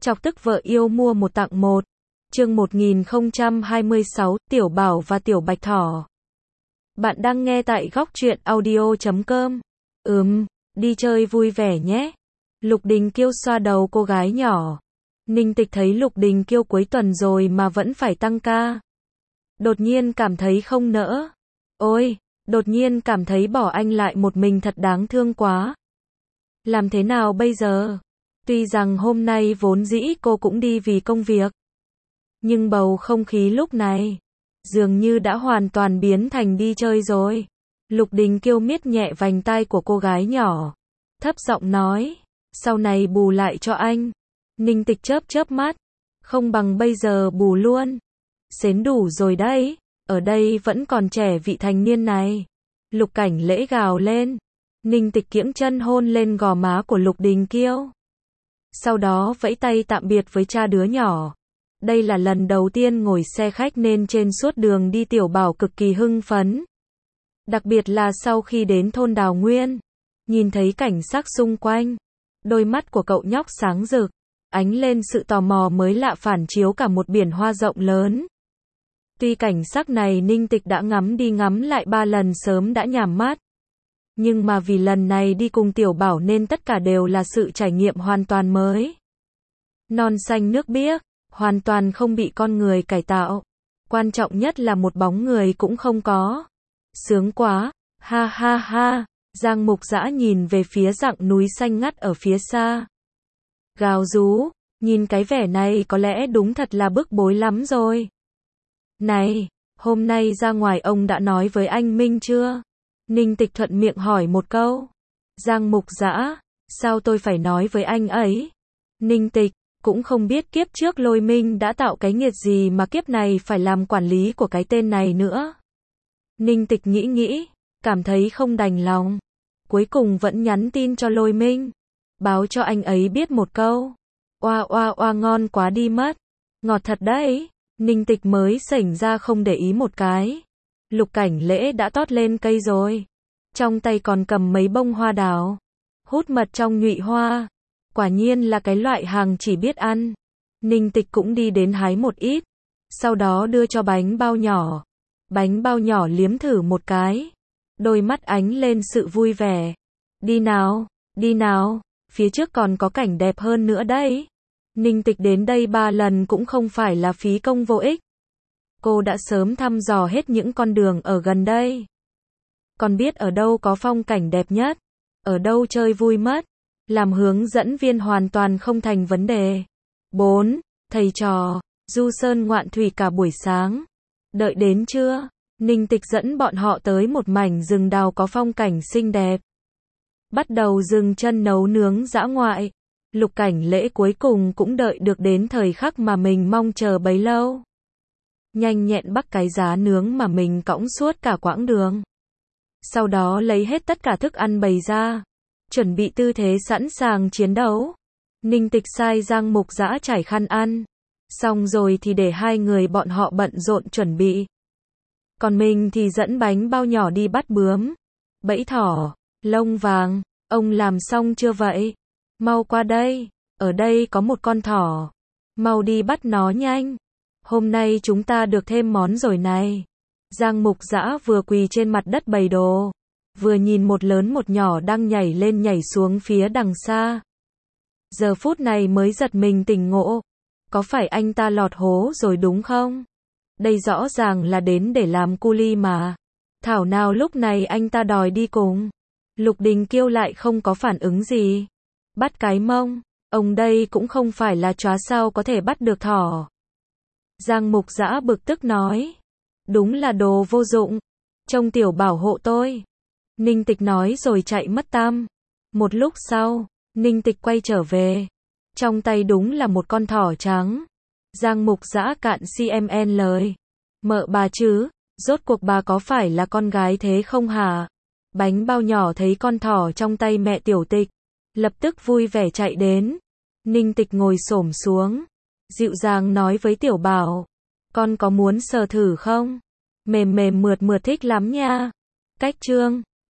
Chọc tức vợ yêu mua một tặng một. Chương 1026, Tiểu Bảo và Tiểu Bạch Thỏ. Bạn đang nghe tại góc truyện audio.com. Đi chơi vui vẻ nhé. Lục Đình Kiêu xoa đầu cô gái nhỏ. Ninh Tịch thấy Lục Đình Kiêu cuối tuần rồi mà vẫn phải tăng ca. Đột nhiên cảm thấy không nỡ. Ôi, đột nhiên cảm thấy bỏ anh lại một mình thật đáng thương quá. Làm thế nào bây giờ? Tuy rằng hôm nay vốn dĩ cô cũng đi vì công việc. Nhưng bầu không khí lúc này dường như đã hoàn toàn biến thành đi chơi rồi. Lục Đình Kiêu miết nhẹ vành tai của cô gái nhỏ, thấp giọng nói, sau này bù lại cho anh. Ninh Tịch chớp chớp mắt, không bằng bây giờ bù luôn. Xến đủ rồi đấy, ở đây vẫn còn trẻ vị thành niên này. Lục Cảnh Lễ gào lên. Ninh Tịch kiễng chân hôn lên gò má của Lục Đình Kiêu. Sau đó vẫy tay tạm biệt với cha đứa nhỏ. Đây là lần đầu tiên ngồi xe khách nên trên suốt đường đi Tiểu Bảo cực kỳ hưng phấn. Đặc biệt là sau khi đến thôn Đào Nguyên, nhìn thấy cảnh sắc xung quanh, đôi mắt của cậu nhóc sáng rực, ánh lên sự tò mò mới lạ phản chiếu cả một biển hoa rộng lớn. Tuy cảnh sắc này Ninh Tịch đã ngắm đi ngắm lại 3 lần sớm đã nhàm mắt. Nhưng mà vì lần này đi cùng Tiểu Bảo nên tất cả đều là sự trải nghiệm hoàn toàn mới. Non xanh nước biếc, hoàn toàn không bị con người cải tạo. Quan trọng nhất là một bóng người cũng không có. Sướng quá, ha ha ha. Giang Mục Dã nhìn về phía dặng núi xanh ngắt ở phía xa. Gào rú, nhìn cái vẻ này có lẽ đúng thật là bức bối lắm rồi. Này, hôm nay ra ngoài ông đã nói với anh Minh chưa? Ninh Tịch thuận miệng hỏi một câu. Giang Mục Dã, sao tôi phải nói với anh ấy? Ninh Tịch, cũng không biết kiếp trước Lôi Minh đã tạo cái nghiệt gì mà kiếp này phải làm quản lý của cái tên này nữa. Ninh Tịch nghĩ, cảm thấy không đành lòng. Cuối cùng vẫn nhắn tin cho Lôi Minh, báo cho anh ấy biết một câu. Oa ngon quá đi mất. Ngọt thật đấy. Ninh Tịch mới sảnh ra không để ý một cái. Lục Cảnh Lễ đã tót lên cây rồi. Trong tay còn cầm mấy bông hoa đào. Hút mật trong nhụy hoa. Quả nhiên là cái loại hàng chỉ biết ăn. Ninh Tịch cũng đi đến hái một ít. Sau đó đưa cho bánh bao nhỏ. Bánh bao nhỏ liếm thử một cái. Đôi mắt ánh lên sự vui vẻ. Đi nào, phía trước còn có cảnh đẹp hơn nữa đấy. Ninh Tịch đến đây 3 lần cũng không phải là phí công vô ích. Cô đã sớm thăm dò hết những con đường ở gần đây. Còn biết ở đâu có phong cảnh đẹp nhất, ở đâu chơi vui mất. Làm hướng dẫn viên hoàn toàn không thành vấn đề. 4. Thầy trò, du sơn ngoạn thủy cả buổi sáng. Đợi đến trưa, Ninh Tịch dẫn bọn họ tới một mảnh rừng đào có phong cảnh xinh đẹp. Bắt đầu dừng chân nấu nướng dã ngoại. Lục Cảnh Lễ cuối cùng cũng đợi được đến thời khắc mà mình mong chờ bấy lâu. Nhanh nhẹn bắt cái giá nướng mà mình cõng suốt cả quãng đường. Sau đó lấy hết tất cả thức ăn bày ra, chuẩn bị tư thế sẵn sàng chiến đấu. Ninh Tịch sai Giang Mục Dã trải khăn ăn. Xong rồi thì để hai người bọn họ bận rộn chuẩn bị. Còn mình thì dẫn bánh bao nhỏ đi bắt bướm, bẫy thỏ, lông vàng. Ông làm xong chưa vậy? Mau qua đây, ở đây có một con thỏ. Mau đi bắt nó nhanh. Hôm nay chúng ta được thêm món rồi này. Giang Mục Dã vừa quỳ trên mặt đất bày đồ, vừa nhìn một lớn một nhỏ đang nhảy lên nhảy xuống phía đằng xa. Giờ phút này mới giật mình tỉnh ngộ. Có phải anh ta lọt hố rồi đúng không? Đây rõ ràng là đến để làm cu li mà. Thảo nào lúc này anh ta đòi đi cùng. Lục Đình Kiêu lại không có phản ứng gì. Bắt cái mông, ông đây cũng không phải là chó sao có thể bắt được thỏ. Giang Mục Dã bực tức nói. Đúng là đồ vô dụng. Trông Tiểu Bảo hộ tôi. Ninh Tịch nói rồi chạy mất tăm. Một lúc sau, Ninh Tịch quay trở về. Trong tay đúng là một con thỏ trắng. Giang Mục Dã cạn CMN lời. Mợ bà chứ, rốt cuộc bà có phải là con gái thế không hả? Bánh bao nhỏ thấy con thỏ trong tay mẹ Tiểu Tịch, lập tức vui vẻ chạy đến. Ninh Tịch ngồi xổm xuống, dịu dàng nói với Tiểu Bảo. Con có muốn sờ thử không? Mềm mềm mượt mượt thích lắm nha. Cách chương